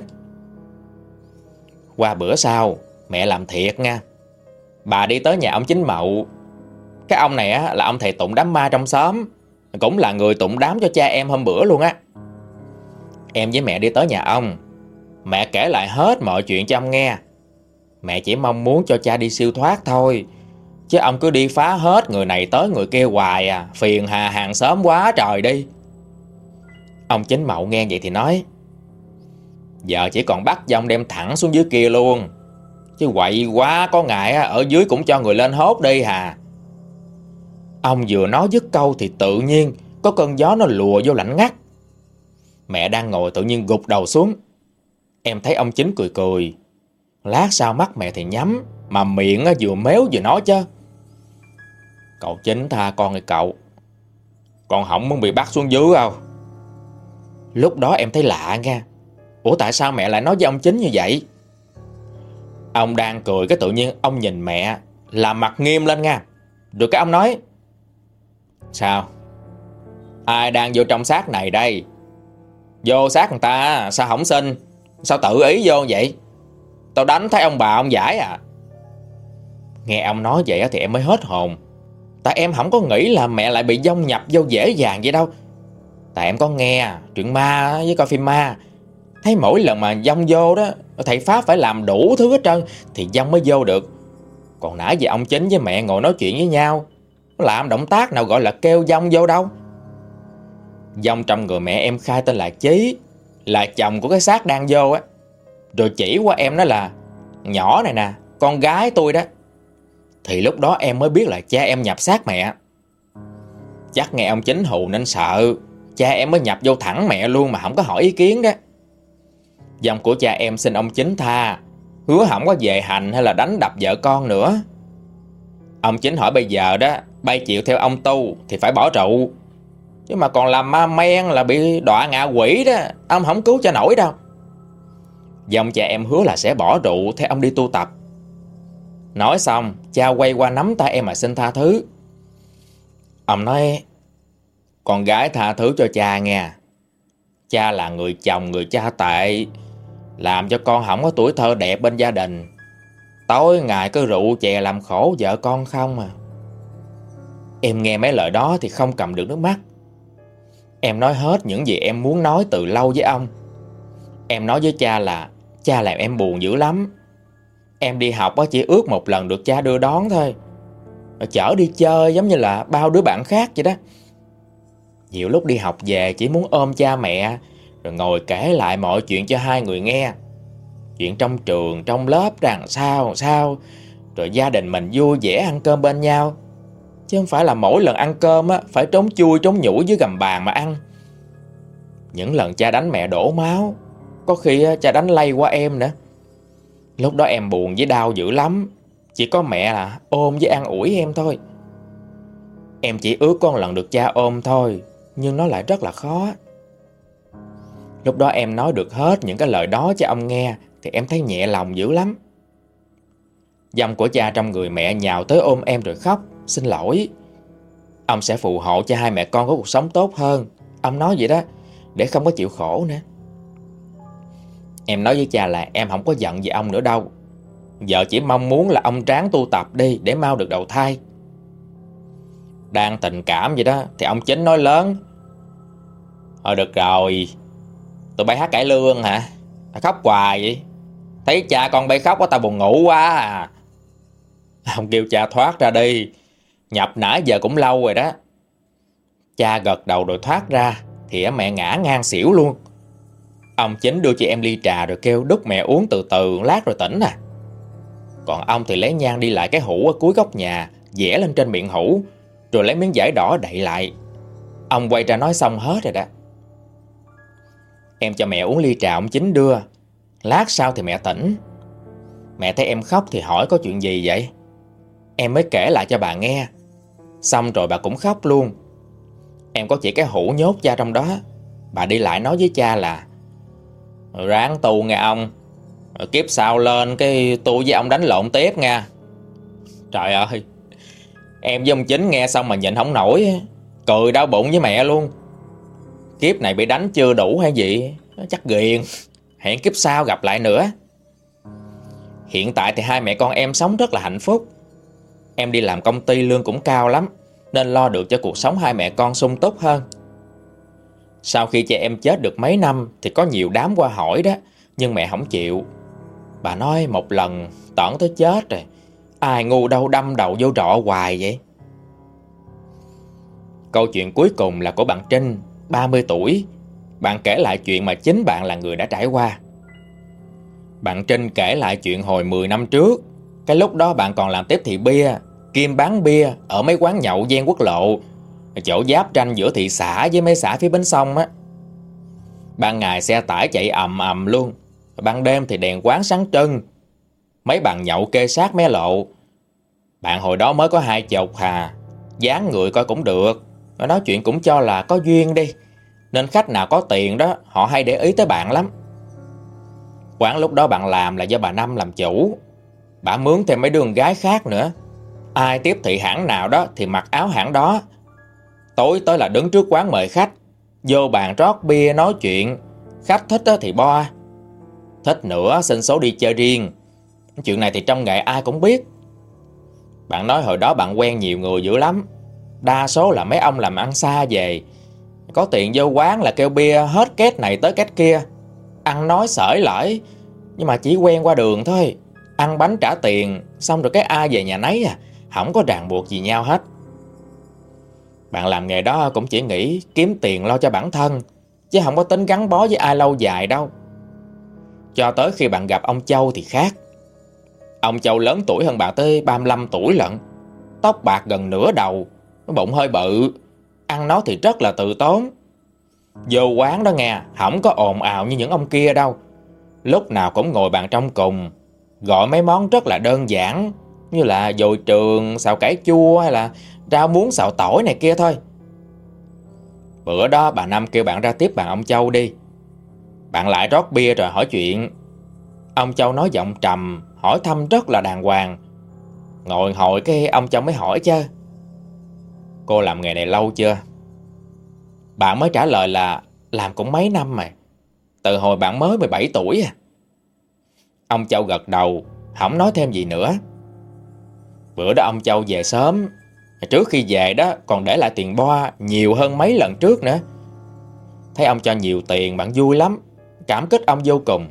Qua bữa sau mẹ làm thiệt nha. Bà đi tới nhà ông Chính Mậu. Cái ông này là ông thầy tụng đám ma trong xóm, cũng là người tụng đám cho cha em hôm bữa luôn á. Em với mẹ đi tới nhà ông. Mẹ kể lại hết mọi chuyện cho ông nghe. Mẹ chỉ mong muốn cho cha đi siêu thoát thôi, chứ ông cứ đi phá hết người này tới người kia hoài phiền hà hàng xóm quá trời đi. Ông Chính Mậu nghe vậy thì nói: giờ chỉ còn bắt dông đem thẳng xuống dưới kia luôn, chứ quậy quá có ngày ở dưới cũng cho người lên hốt đi hà. Ông vừa nói dứt câu thì tự nhiên có cơn gió nó lùa vô lạnh ngắt. Mẹ đang ngồi tự nhiên gục đầu xuống. Em thấy ông Chính cười cười. Lát sau mắt mẹ thì nhắm, mà miệng vừa méo vừa nói chứ: cậu Chính tha con ơi cậu, con không muốn bị bắt xuống dưới đâu. Lúc đó em thấy lạ nha. Ủa tại sao mẹ lại nói với ông Chính như vậy? Ông đang cười cái tự nhiên ông nhìn mẹ, làm mặt nghiêm lên nha. Rồi cái ông nói: sao? Ai đang vô trong xác này đây? Vô xác người ta sao không xin? Sao tự ý vô vậy? Tao đánh thấy ông bà ông giải à. Nghe ông nói vậy thì em mới hết hồn. Tại em không có nghĩ là mẹ lại bị vong nhập vô dễ dàng vậy đâu. Tại em có nghe truyện ma với coi phim ma, thấy mỗi lần mà vong vô đó Thầy Pháp phải làm đủ thứ hết trơn thì dông mới vô được. Còn nãy giờ ông Chính với mẹ ngồi nói chuyện với nhau, làm động tác nào gọi là kêu dông vô đâu. Dông trong người mẹ em khai tên là Chí, là chồng của cái xác đang vô á. Rồi chỉ qua em nói là nhỏ này nè, con gái tôi đó. Thì lúc đó em mới biết là cha em nhập xác mẹ. Chắc nghe ông Chính hù nên sợ, cha em mới nhập vô thẳng mẹ luôn mà không có hỏi ý kiến đó. Dòng của cha em xin ông Chính tha, hứa không có về hành hay là đánh đập vợ con nữa. Ông Chính hỏi bây giờ đó, bay chịu theo ông tu thì phải bỏ rượu, chứ mà còn làm ma men là bị đọa ngạ quỷ đó, ông không cứu cho nổi đâu. Dòng cha em hứa là sẽ bỏ rượu theo ông đi tu tập. Nói xong, cha quay qua nắm tay em mà xin tha thứ. Ông nói, con gái tha thứ cho cha nghe. Cha là người chồng, người cha tệ, làm cho con không có tuổi thơ đẹp bên gia đình. Tối ngày cứ rượu chè làm khổ vợ con không à. Em nghe mấy lời đó thì không cầm được nước mắt. Em nói hết những gì em muốn nói từ lâu với ông. Em nói với cha là cha làm em buồn dữ lắm. Em đi học chỉ ước một lần được cha đưa đón thôi, chở đi chơi giống như là bao đứa bạn khác vậy đó. Nhiều lúc đi học về chỉ muốn ôm cha mẹ rồi ngồi kể lại mọi chuyện cho hai người nghe. Chuyện trong trường, trong lớp rằng sao, rồi gia đình mình vui vẻ ăn cơm bên nhau. Chứ không phải là mỗi lần ăn cơm phải trốn chui trốn nhủi dưới gầm bàn mà ăn. Những lần cha đánh mẹ đổ máu, có khi cha đánh lây qua em nữa. Lúc đó em buồn với đau dữ lắm. Chỉ có mẹ là ôm với an ủi em thôi. Em chỉ ước có một lần được cha ôm thôi, nhưng nó lại rất là khó. Lúc đó em nói được hết những cái lời đó cho ông nghe thì em thấy nhẹ lòng dữ lắm. Dòng của cha trong người mẹ nhào tới ôm em rồi khóc, xin lỗi. Ông sẽ phù hộ cho hai mẹ con có cuộc sống tốt hơn. Ông nói vậy đó, để không có chịu khổ nữa. Em nói với cha là em không có giận về ông nữa đâu. Vợ chỉ mong muốn là ông ráng tu tập đi để mau được đầu thai. Đang tình cảm vậy đó thì ông Chính nói lớn, thôi được rồi, tụi bay hát cải lương hả? Khóc hoài vậy. Thấy cha con bay khóc tao buồn ngủ quá à. Ông kêu cha thoát ra đi, nhập nãy giờ cũng lâu rồi đó. Cha gật đầu rồi thoát ra thì mẹ ngã ngang xỉu luôn. Ông Chính đưa cho em ly trà rồi kêu đút mẹ uống từ từ lát rồi tỉnh à. Còn ông thì lấy nhang đi lại cái hũ ở cuối góc nhà, vẽ lên trên miệng hũ, rồi lấy miếng vải đỏ đậy lại. Ông quay ra nói xong hết rồi đó. Em cho mẹ uống ly trà ông Chính đưa. Lát sau thì mẹ tỉnh. Mẹ thấy em khóc thì hỏi có chuyện gì vậy. Em mới kể lại cho bà nghe. Xong rồi bà cũng khóc luôn. Em có chỉ cái hũ nhốt cha trong đó. Bà đi lại nói với cha là ráng tu nghe ông, kiếp sau lên cái tôi với ông đánh lộn tiếp nha. Trời ơi, em với ông Chính nghe xong mà nhịn không nổi, cười đau bụng với mẹ luôn. Kiếp này bị đánh chưa đủ hay gì, chắc ghiền. Hẹn kiếp sau gặp lại nữa. Hiện tại thì hai mẹ con em sống rất là hạnh phúc. Em đi làm công ty lương cũng cao lắm, nên lo được cho cuộc sống hai mẹ con sung túc hơn. Sau khi cha em chết được mấy năm thì có nhiều đám qua hỏi đó, nhưng mẹ không chịu. Bà nói một lần tởn tới chết rồi, ai ngu đâu đâm đầu vô trọ hoài vậy. Câu chuyện cuối cùng là của bạn Trinh, 30 tuổi. Bạn kể lại chuyện mà chính bạn là người đã trải qua. Bạn Trinh kể lại chuyện hồi 10 năm trước. Cái lúc đó bạn còn làm tiếp thị bia, kiêm bán bia ở mấy quán nhậu ven quốc lộ, chỗ giáp ranh giữa thị xã với mấy xã phía bến sông á. Ban ngày xe tải chạy ầm ầm luôn, ban đêm thì đèn quán sáng trưng. Mấy bàn nhậu kê sát mé lộ. Bạn hồi đó mới có 20 hà, dáng người coi cũng được, nói chuyện cũng cho là có duyên đi, nên khách nào có tiền đó họ hay để ý tới bạn lắm. Quán lúc đó bạn làm là do bà Năm làm chủ. Bà mướn thêm mấy đứa con gái khác nữa. Ai tiếp thị hãng nào đó thì mặc áo hãng đó. Tối tới là đứng trước quán mời khách, vô bàn rót bia nói chuyện. Khách thích thì bo, thích nữa xin số đi chơi riêng. Chuyện này thì trong nghề ai cũng biết. Bạn nói hồi đó bạn quen nhiều người dữ lắm. Đa số là mấy ông làm ăn xa về, có tiền vô quán là kêu bia hết két này tới két kia, ăn nói xởi lởi, Nhưng mà chỉ quen qua đường thôi, ăn bánh trả tiền, xong rồi cái ai về nhà nấy à, không có ràng buộc gì nhau hết. Bạn làm nghề đó cũng chỉ nghĩ kiếm tiền lo cho bản thân, chứ không có tính gắn bó với ai lâu dài đâu. Cho tới khi bạn gặp ông Châu thì khác. Ông Châu lớn tuổi hơn bạn tới 35 tuổi lận, tóc bạc gần nửa đầu, bụng hơi bự, ăn nói thì rất là từ tốn. Vô quán đó nghe, không có ồn ào như những ông kia đâu. Lúc nào cũng ngồi bàn trong cùng, gọi mấy món rất là đơn giản, như là dồi trường, xào cải chua hay là rau muống xào tỏi này kia thôi. Bữa đó bà Năm kêu bạn ra tiếp bàn ông Châu đi. Bạn lại rót bia rồi hỏi chuyện. Ông Châu nói giọng trầm, hỏi thăm rất là đàng hoàng. Ngồi hồi cái ông Châu mới hỏi chứ: cô làm nghề này lâu chưa? Bạn mới trả lời là làm cũng mấy năm mà, từ hồi bạn mới 17 tuổi à. Ông Châu gật đầu, không nói thêm gì nữa. Bữa đó ông Châu về sớm, trước khi về đó còn để lại tiền boa nhiều hơn mấy lần trước nữa. Thấy ông cho nhiều tiền bạn vui lắm, cảm kích ông vô cùng.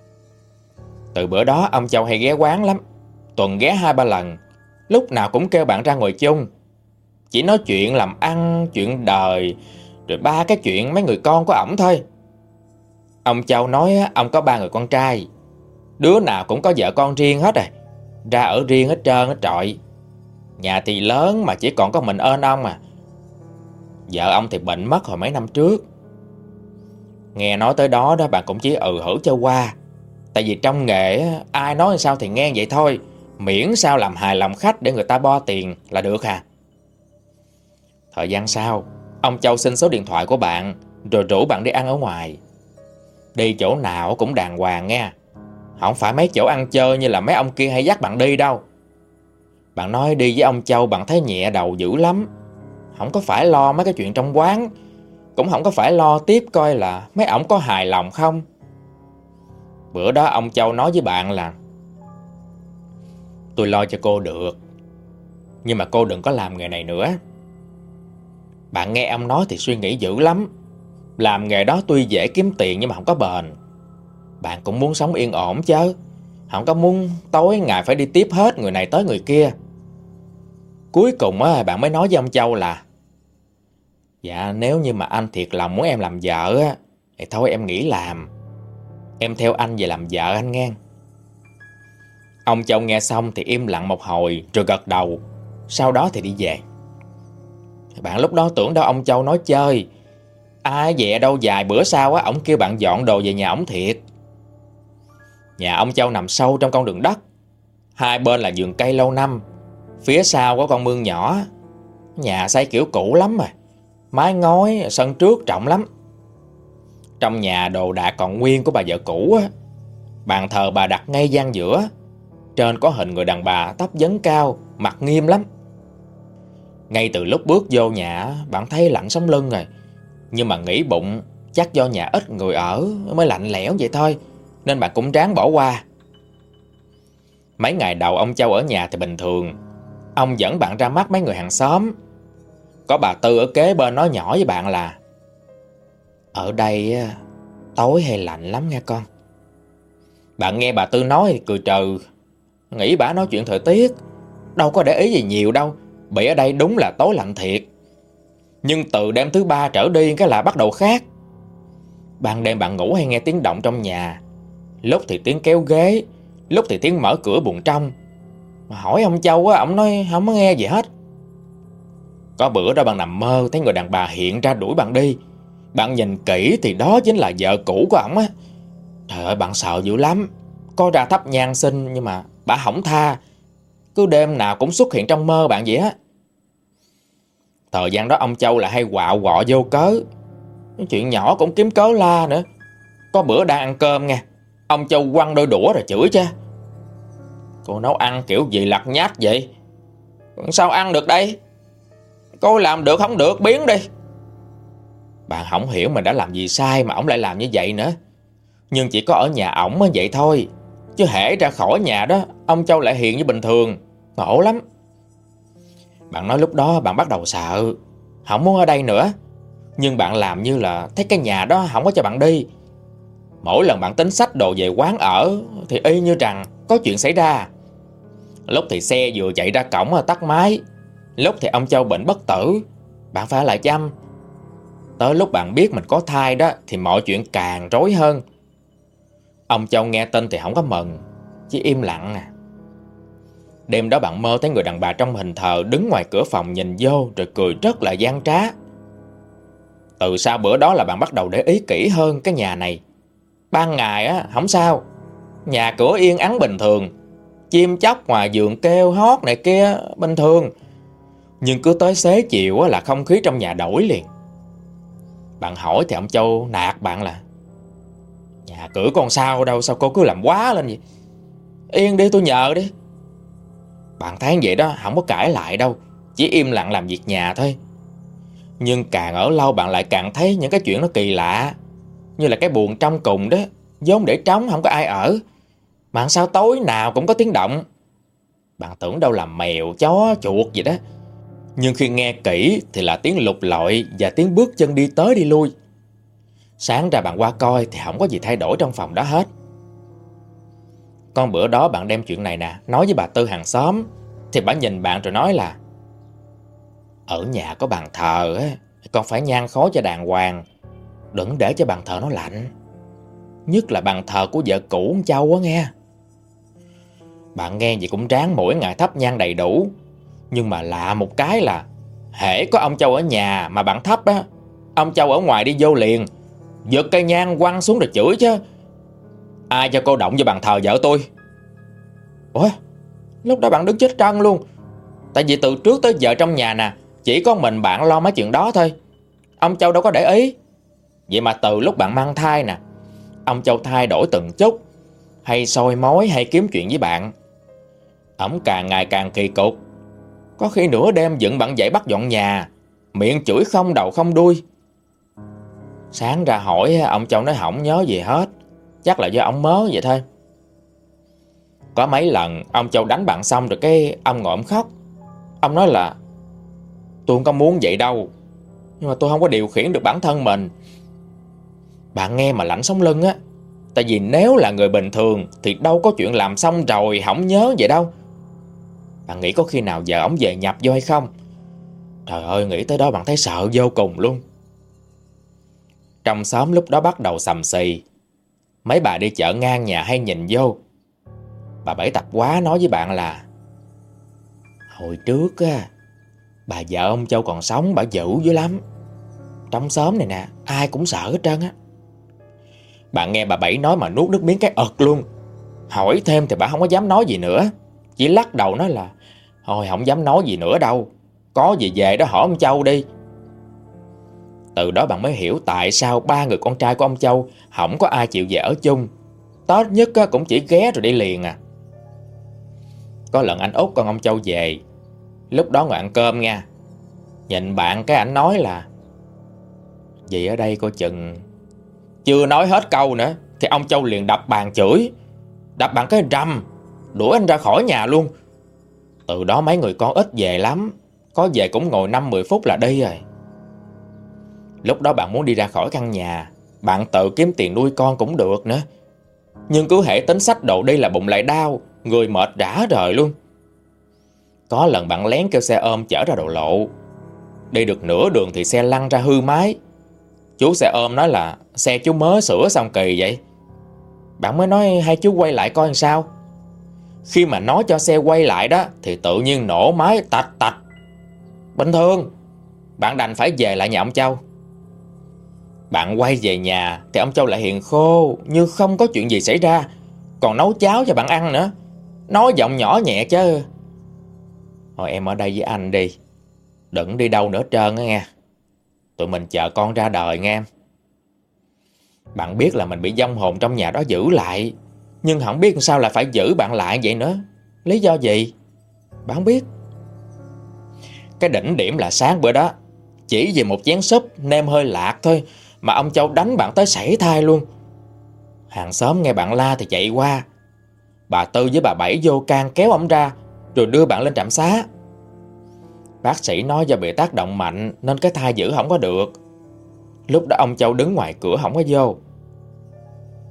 Từ bữa đó ông Châu hay ghé quán lắm, tuần ghé 2-3 lần, lúc nào cũng kêu bạn ra ngồi chung. Chỉ nói chuyện làm ăn, chuyện đời, rồi 3 cái chuyện mấy người con của ổng thôi. Ông Châu nói ông có 3 người con trai, đứa nào cũng có vợ con riêng hết rồi, ra ở riêng hết trơn hết trọi. Nhà thì lớn mà chỉ còn có mình ơn ông à. Vợ ông thì bệnh mất hồi mấy năm trước. Nghe nói tới đó đó bạn cũng chỉ hử cho qua. Tại vì trong nghề ai nói sao thì nghe vậy thôi, miễn sao làm hài lòng khách để người ta bo tiền là được à. Thời gian sau, ông Châu xin số điện thoại của bạn, rồi rủ bạn đi ăn ở ngoài. Đi chỗ nào cũng đàng hoàng nha, không phải mấy chỗ ăn chơi như là mấy ông kia hay dắt bạn đi đâu. Bạn nói đi với ông Châu bạn thấy nhẹ đầu dữ lắm. Không có phải lo mấy cái chuyện trong quán, cũng không có phải lo tiếp coi là mấy ổng có hài lòng không. Bữa đó ông Châu nói với bạn là: tôi lo cho cô được, nhưng mà cô đừng có làm nghề này nữa. Bạn nghe ông nói thì suy nghĩ dữ lắm. Làm nghề đó tuy dễ kiếm tiền nhưng mà không có bền. Bạn cũng muốn sống yên ổn chứ, không có muốn tối ngày phải đi tiếp hết người này tới người kia. Cuối cùng bạn mới nói với ông Châu là: dạ nếu như mà anh thiệt lòng muốn em làm vợ thì thôi em nghỉ làm, em theo anh về làm vợ anh nghe. Ông Châu nghe xong thì im lặng một hồi rồi gật đầu, sau đó thì đi về. Bạn lúc đó tưởng đâu ông Châu nói chơi, ai dè đâu vài bữa sau ổng kêu bạn dọn đồ về nhà ổng thiệt. Nhà ông Châu nằm sâu trong con đường đất, hai bên là vườn cây lâu năm, phía sau có con mương nhỏ. Nhà xây kiểu cũ lắm rồi, mái ngói, sân trước rộng lắm. Trong nhà đồ đạc còn nguyên của bà vợ cũ á. Bàn thờ bà đặt ngay gian giữa, trên có hình người đàn bà tóc vấn cao, mặt nghiêm lắm. Ngay từ lúc bước vô nhà bạn thấy lạnh sống lưng rồi, nhưng mà nghĩ bụng chắc do nhà ít người ở mới lạnh lẽo vậy thôi, nên bạn cũng ráng bỏ qua. Mấy ngày đầu ông Châu ở nhà thì bình thường. Ông dẫn bạn ra mắt mấy người hàng xóm. Có bà Tư ở kế bên nói nhỏ với bạn là: ở đây tối hay lạnh lắm nha con. Bạn nghe bà Tư nói thì cười trừ, nghĩ bà nói chuyện thời tiết, đâu có để ý gì nhiều đâu, bị ở đây đúng là tối lạnh thiệt. Nhưng từ đêm thứ 3 trở đi cái là bắt đầu khác. Ban đêm bạn ngủ hay nghe tiếng động trong nhà, lúc thì tiếng kéo ghế, lúc thì tiếng mở cửa buồng trong. Mà hỏi ông Châu ổng nói không có nghe gì hết. Có bữa đó bạn nằm mơ thấy người đàn bà hiện ra đuổi bạn đi. Bạn nhìn kỹ thì đó chính là vợ cũ của ổng á. Trời ơi bạn sợ dữ lắm. Có ra thắp nhang xin nhưng mà bà không tha, cứ đêm nào cũng xuất hiện trong mơ bạn vậy á. Thời gian đó ông Châu lại hay quạo quọ vô cớ, chuyện nhỏ cũng kiếm cớ la nữa. Có bữa đang ăn cơm nha, ông Châu quăng đôi đũa rồi chửi chứ: cô nấu ăn kiểu gì lặt nhát vậy, sao ăn được đây, cô làm được không được biến đi. Bạn không hiểu mình đã làm gì sai mà ổng lại làm như vậy nữa. Nhưng chỉ có ở nhà ổng mới vậy thôi, chứ hễ ra khỏi nhà đó ông Châu lại hiện như bình thường, ngộ lắm. Bạn nói lúc đó bạn bắt đầu sợ, không muốn ở đây nữa. Nhưng bạn làm như là thấy cái nhà đó không có cho bạn đi. Mỗi lần bạn tính xách đồ về quán ở thì y như rằng có chuyện xảy ra. Lúc thì xe vừa chạy ra cổng tắt máy, lúc thì ông Châu bệnh bất tử, bạn phải ở lại chăm. Tới lúc bạn biết mình có thai đó thì mọi chuyện càng rối hơn. Ông Châu nghe tin thì không có mừng, chỉ im lặng à. Đêm đó bạn mơ thấy người đàn bà trong hình thờ đứng ngoài cửa phòng nhìn vô rồi cười rất là gian trá. Từ sau bữa đó là bạn bắt đầu để ý kỹ hơn cái nhà này. Ban ngày á không sao, nhà cửa yên ắng bình thường, chim chóc ngoài vườn kêu hót này kia bình thường. Nhưng cứ tới xế chiều á là không khí trong nhà đổi liền. Bạn hỏi thì ông Châu nạt bạn là: nhà cửa con sao đâu, sao cô cứ làm quá lên vậy? Yên đi, tôi nhờ đi. Bạn thấy vậy đó, không có cãi lại đâu, chỉ im lặng làm việc nhà thôi. Nhưng càng ở lâu bạn lại càng thấy những cái chuyện nó kỳ lạ. Như là cái buồng trong cùng đó, vốn để trống không có ai ở, mà sao tối nào cũng có tiếng động. Bạn tưởng đâu là mèo, chó, chuột gì đó. Nhưng khi nghe kỹ thì là tiếng lục lọi và tiếng bước chân đi tới đi lui. Sáng ra bạn qua coi thì không có gì thay đổi trong phòng đó hết. Con bữa đó bạn đem chuyện này nè nói với bà Tư hàng xóm, thì bà nhìn bạn rồi nói là: ở nhà có bàn thờ á, con phải nhang khói cho đàng hoàng, đừng để cho bàn thờ nó lạnh. Nhất là bàn thờ của vợ cũ con Châu á nghe. Bạn nghe vậy cũng ráng mỗi ngày thắp nhang đầy đủ. Nhưng mà lạ một cái là hễ có ông Châu ở nhà mà bạn thắp á, ông Châu ở ngoài đi vô liền, giật cây nhang quăng xuống rồi chửi chứ: ai cho cô động vô bàn thờ vợ tôi? Ủa, lúc đó bạn đứng chết trân luôn. Tại vì từ trước tới giờ trong nhà nè, chỉ có mình bạn lo mấy chuyện đó thôi, ông Châu đâu có để ý. Vậy mà từ lúc bạn mang thai nè, ông Châu thay đổi từng chút, hay soi mói hay kiếm chuyện với bạn. Ổng càng ngày càng kỳ cục. Có khi nửa đêm dựng bạn dậy bắt dọn nhà, miệng chửi không đầu không đuôi. Sáng ra hỏi ông Châu nói không nhớ gì hết, chắc là do ông mớ vậy thôi. Có mấy lần ông Châu đánh bạn xong rồi cái ông ngồi ông khóc. Ông nói là: tôi không có muốn vậy đâu, nhưng mà tôi không có điều khiển được bản thân mình. Bạn nghe mà lạnh sống lưng á. Tại vì nếu là người bình thường thì đâu có chuyện làm xong rồi không nhớ vậy đâu. Bạn nghĩ có khi nào vợ ổng về nhập vô hay không? Trời ơi, nghĩ tới đó bạn thấy sợ vô cùng luôn. Trong xóm lúc đó bắt đầu xầm xì. Mấy bà đi chợ ngang nhà hay nhìn vô. Bà Bảy tập quá nói với bạn là: hồi trước á, bà vợ ông Châu còn sống bà dữ dữ lắm. Trong xóm này nè, ai cũng sợ hết trơn á. Bạn nghe bà Bảy nói mà nuốt nước miếng cái ực luôn. Hỏi thêm thì bà không có dám nói gì nữa, chỉ lắc đầu nói là: thôi không dám nói gì nữa đâu, có gì về đó hỏi ông Châu đi. Từ đó bạn mới hiểu tại sao ba người con trai của ông Châu không có ai chịu về ở chung. Tết nhất cũng chỉ ghé rồi đi liền à. Có lần anh Út con ông Châu về, lúc đó ngồi ăn cơm nha, nhìn bạn cái ảnh nói là: dì ở đây coi chừng. Chưa nói hết câu nữa thì ông Châu liền đập bàn chửi, đập bạn cái rầm, đuổi anh ra khỏi nhà luôn. Từ đó mấy người con ít về lắm, có về cũng ngồi 5-10 phút là đi rồi. Lúc đó bạn muốn đi ra khỏi căn nhà, bạn tự kiếm tiền nuôi con cũng được nữa. Nhưng cứ hễ tính xách đồ đi là bụng lại đau, người mệt rã rời luôn. Có lần bạn lén kêu xe ôm chở ra đầu lộ. Đi được nửa đường thì xe lăn ra hư máy. Chú xe ôm nói là xe chú mới sửa xong kỳ vậy. Bạn mới nói hay chú quay lại coi làm sao. Khi mà nói cho xe quay lại đó thì tự nhiên nổ máy tạch tạch. Bình thường. Bạn đành phải về lại nhà ông Châu. Bạn quay về nhà thì ông Châu lại hiền khô như không có chuyện gì xảy ra, còn nấu cháo cho bạn ăn nữa, nói giọng nhỏ nhẹ chứ: thôi em ở đây với anh đi, đừng đi đâu nữa trơn á nghe. Tụi mình chờ con ra đời nghe em. Bạn biết là mình bị vong hồn trong nhà đó giữ lại, nhưng không biết sao lại phải giữ bạn lại vậy nữa. Lý do gì? Bạn không biết. Cái đỉnh điểm là sáng bữa đó, chỉ vì một chén súp nêm hơi lạc thôi mà ông Châu đánh bạn tới sảy thai luôn. Hàng xóm nghe bạn la thì chạy qua. Bà Tư với bà Bảy vô can kéo ông ra, rồi đưa bạn lên trạm xá. Bác sĩ nói do bị tác động mạnh nên cái thai giữ không có được. Lúc đó ông Châu đứng ngoài cửa không có vô.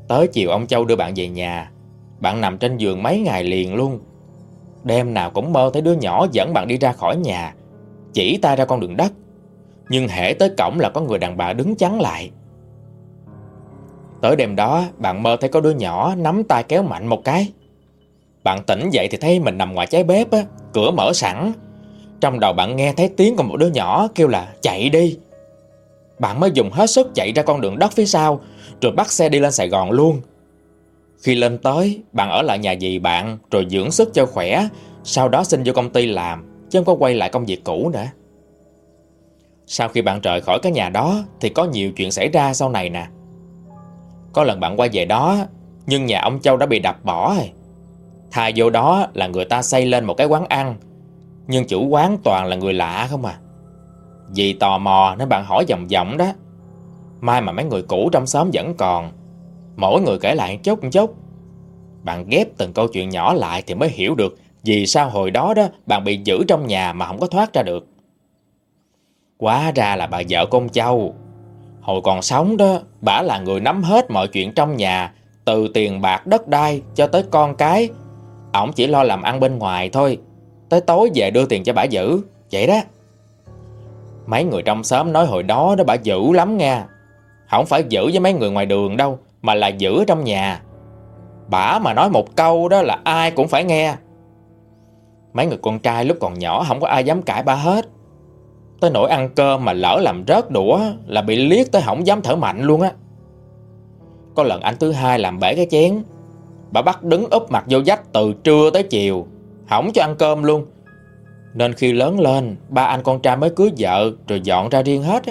Tới chiều ông Châu đưa bạn về nhà, bạn nằm trên giường mấy ngày liền luôn. Đêm nào cũng mơ thấy đứa nhỏ dẫn bạn đi ra khỏi nhà, chỉ tay ra con đường đất. Nhưng hễ tới cổng là có người đàn bà đứng chắn lại. Tới đêm đó, bạn mơ thấy có đứa nhỏ nắm tay kéo mạnh một cái. Bạn tỉnh dậy thì thấy mình nằm ngoài cháy bếp á, cửa mở sẵn. Trong đầu bạn nghe thấy tiếng của một đứa nhỏ kêu là chạy đi. Bạn mới dùng hết sức chạy ra con đường đất phía sau, rồi bắt xe đi lên Sài Gòn luôn. Khi lên tới, bạn ở lại nhà dì bạn rồi dưỡng sức cho khỏe, sau đó xin vô công ty làm, chứ không có quay lại công việc cũ nữa. Sau khi bạn rời khỏi cái nhà đó thì có nhiều chuyện xảy ra sau này nè. Có lần bạn quay về đó, nhưng nhà ông Châu đã bị đập bỏ rồi. Thay vô đó là người ta xây lên một cái quán ăn, nhưng chủ quán toàn là người lạ không à. Vì tò mò nên bạn hỏi vòng vòng đó. May mà mấy người cũ trong xóm vẫn còn, mỗi người kể lại một chút. Bạn ghép từng câu chuyện nhỏ lại thì mới hiểu được vì sao hồi đó bạn bị giữ trong nhà mà không có thoát ra được. Hóa ra là bà vợ của ông Châu. Hồi còn sống đó, bả là người nắm hết mọi chuyện trong nhà, từ tiền bạc đất đai cho tới con cái. Ổng chỉ lo làm ăn bên ngoài thôi, tới tối về đưa tiền cho bả giữ, vậy đó. Mấy người trong xóm nói hồi đó bả dữ lắm nha. Không phải giữ với mấy người ngoài đường đâu, mà là giữ ở trong nhà. Bả mà nói một câu đó là ai cũng phải nghe. Mấy người con trai lúc còn nhỏ không có ai dám cãi bả hết. Tới nỗi ăn cơm mà lỡ làm rớt đũa là bị liếc tới không dám thở mạnh luôn á. Có lần anh thứ hai làm bể cái chén, bà bắt đứng úp mặt vô vách từ trưa tới chiều, không cho ăn cơm luôn. Nên khi lớn lên, ba anh con trai mới cưới vợ rồi dọn ra riêng hết á.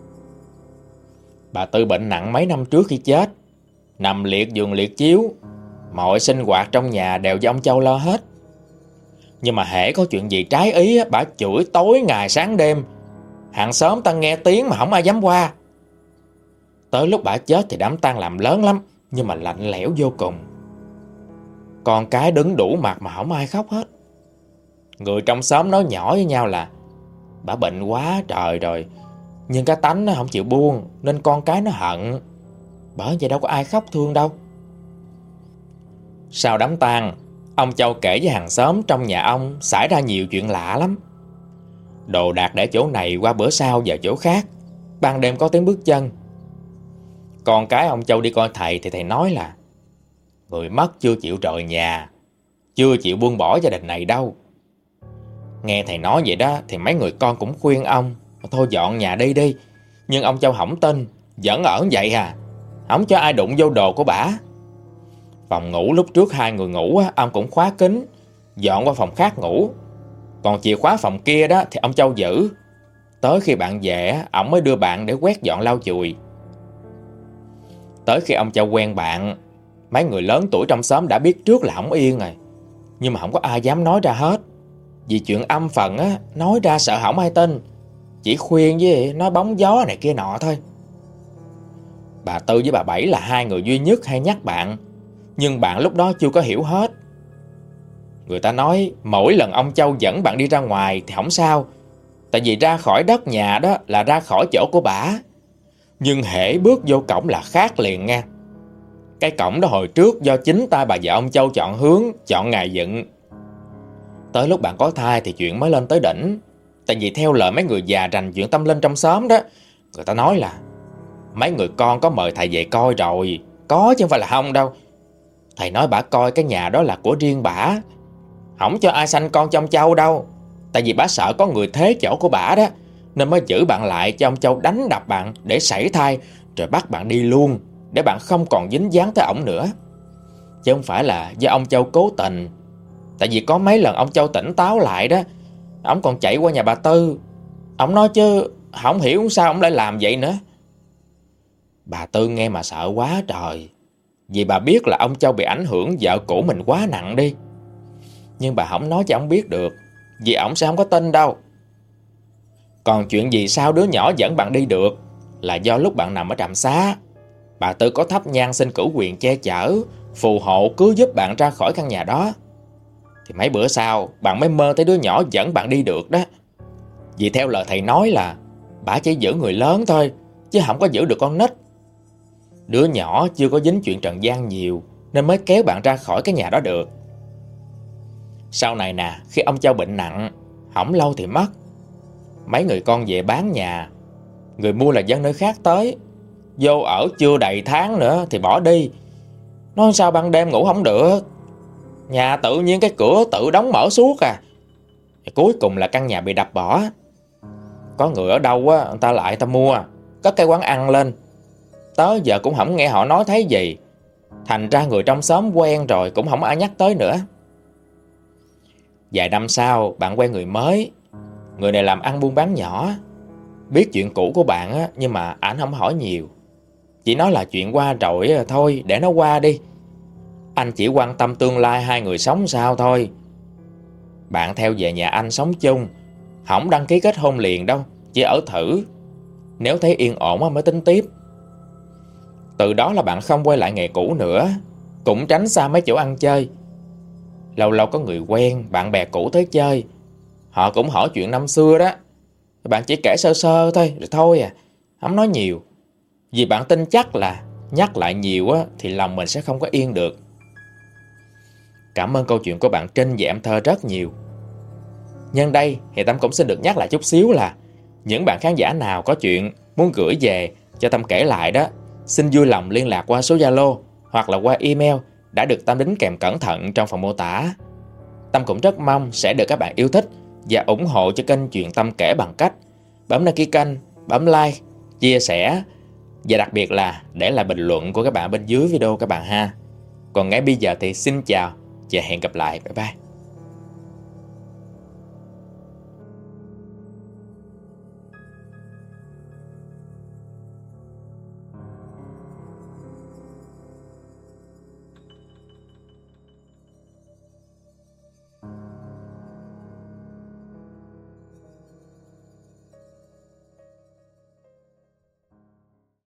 Bà Tư bệnh nặng mấy năm trước khi chết, nằm liệt giường liệt chiếu. Mọi sinh hoạt trong nhà đều do ông Châu lo hết. Nhưng mà hễ có chuyện gì trái ý, bà chửi tối ngày sáng đêm. Hàng xóm ta nghe tiếng mà không ai dám qua. Tới lúc bà chết thì đám tang làm lớn lắm, nhưng mà lạnh lẽo vô cùng. Con cái đứng đủ mặt mà không ai khóc hết. Người trong xóm nói nhỏ với nhau là bà bệnh quá trời rồi, nhưng cái tánh nó không chịu buông, nên con cái nó hận. Bởi vậy đâu có ai khóc thương đâu. Sau đám tang, ông Châu kể với hàng xóm trong nhà ông xảy ra nhiều chuyện lạ lắm. Đồ đạc để chỗ này qua bữa sau giờ chỗ khác. Ban đêm có tiếng bước chân. Con cái ông Châu đi coi thầy thì thầy nói là người mất chưa chịu rời nhà, chưa chịu buông bỏ gia đình này đâu. Nghe thầy nói vậy đó thì mấy người con cũng khuyên ông thôi dọn nhà đi. Nhưng ông Châu không tin, vẫn ở vậy à, không cho ai đụng vô đồ của bả. Phòng ngủ lúc trước hai người ngủ ông cũng khóa kín, dọn qua phòng khác ngủ. Còn chìa khóa phòng kia đó thì ông Châu giữ. Tới khi bạn về ổng mới đưa bạn để quét dọn lau chùi. Tới khi ông Châu quen bạn, mấy người lớn tuổi trong xóm đã biết trước là ổng yên rồi. Nhưng mà không có ai dám nói ra hết, vì chuyện âm phần nói ra sợ không ai tin. Chỉ khuyên với nói bóng gió này kia nọ thôi. Bà Tư với bà Bảy là hai người duy nhất hay nhắc bạn, nhưng bạn lúc đó chưa có hiểu hết. Người ta nói mỗi lần ông Châu dẫn bạn đi ra ngoài thì không sao, tại vì ra khỏi đất nhà đó là ra khỏi chỗ của bả. Nhưng hễ bước vô cổng là khác liền nha. Cái cổng đó hồi trước do chính tay bà vợ ông Châu chọn hướng, chọn ngày dựng. Tới lúc bạn có thai thì chuyện mới lên tới đỉnh. Tại vì theo lời mấy người già rành chuyện tâm linh trong xóm đó, người ta nói là mấy người con có mời thầy về coi rồi. Có chứ không phải là không đâu. Thầy nói bả coi cái nhà đó là của riêng bả, không cho ai sanh con cho ông Châu đâu. Tại vì bả sợ có người thế chỗ của bả đó, nên mới giữ bạn lại cho ông Châu đánh đập bạn để sảy thai, rồi bắt bạn đi luôn, để bạn không còn dính dáng tới ổng nữa. Chứ không phải là do ông Châu cố tình. Tại vì có mấy lần ông Châu tỉnh táo lại đó, ổng còn chạy qua nhà bà Tư. Ổng nói chứ không hiểu sao ổng lại làm vậy nữa. Bà Tư nghe mà sợ quá trời, vì bà biết là ông Châu bị ảnh hưởng vợ cũ mình quá nặng đi. Nhưng bà không nói cho ổng biết được, vì ổng sẽ không có tin đâu. Còn chuyện gì sao đứa nhỏ dẫn bạn đi được là do lúc bạn nằm ở trạm xá, bà Tư có thắp nhang xin cửu quyền che chở, phù hộ cứu giúp bạn ra khỏi căn nhà đó. Thì mấy bữa sau bạn mới mơ thấy đứa nhỏ dẫn bạn đi được đó. Vì theo lời thầy nói là bà chỉ giữ người lớn thôi, chứ không có giữ được con nít. Đứa nhỏ chưa có dính chuyện trần gian nhiều nên mới kéo bạn ra khỏi cái nhà đó được. Sau này nè, khi ông Châu bệnh nặng, hổng lâu thì mất. Mấy người con về bán nhà, người mua là dân nơi khác tới, vô ở chưa đầy tháng nữa thì bỏ đi. Nói sao ban đêm ngủ không được, nhà tự nhiên cái cửa tự đóng mở suốt à. Cuối cùng là căn nhà bị đập bỏ. Có người ở đâu á, người ta lại người ta mua, cất cái quán ăn lên. Tới giờ cũng không nghe họ nói thấy gì. Thành ra người trong xóm quen rồi cũng không ai nhắc tới nữa. Vài năm sau, bạn quen người mới. Người này làm ăn buôn bán nhỏ, biết chuyện cũ của bạn á, nhưng mà ảnh không hỏi nhiều. Chỉ nói là chuyện qua rồi thôi, để nó qua đi. Anh chỉ quan tâm tương lai hai người sống sao thôi. Bạn theo về nhà anh sống chung, không đăng ký kết hôn liền đâu, chỉ ở thử. Nếu thấy yên ổn mới tính tiếp. Từ đó là bạn không quay lại nghề cũ nữa, cũng tránh xa mấy chỗ ăn chơi. Lâu lâu có người quen, bạn bè cũ tới chơi, họ cũng hỏi chuyện năm xưa đó. Bạn chỉ kể sơ sơ thôi, rồi thôi à, không nói nhiều. Vì bạn tin chắc là nhắc lại nhiều á, thì lòng mình sẽ không có yên được. Cảm ơn câu chuyện của bạn Trinh và em Thơ rất nhiều. Nhân đây thì Tâm cũng xin được nhắc lại chút xíu là những bạn khán giả nào có chuyện muốn gửi về cho Tâm kể lại đó, xin vui lòng liên lạc qua số Zalo hoặc là qua email đã được Tâm đính kèm cẩn thận trong phần mô tả. Tâm cũng rất mong sẽ được các bạn yêu thích và ủng hộ cho kênh Chuyện Tâm Kể bằng cách bấm đăng ký kênh, bấm like, chia sẻ và đặc biệt là để lại bình luận của các bạn bên dưới video các bạn ha. Còn ngay bây giờ thì xin chào và hẹn gặp lại. Bye bye.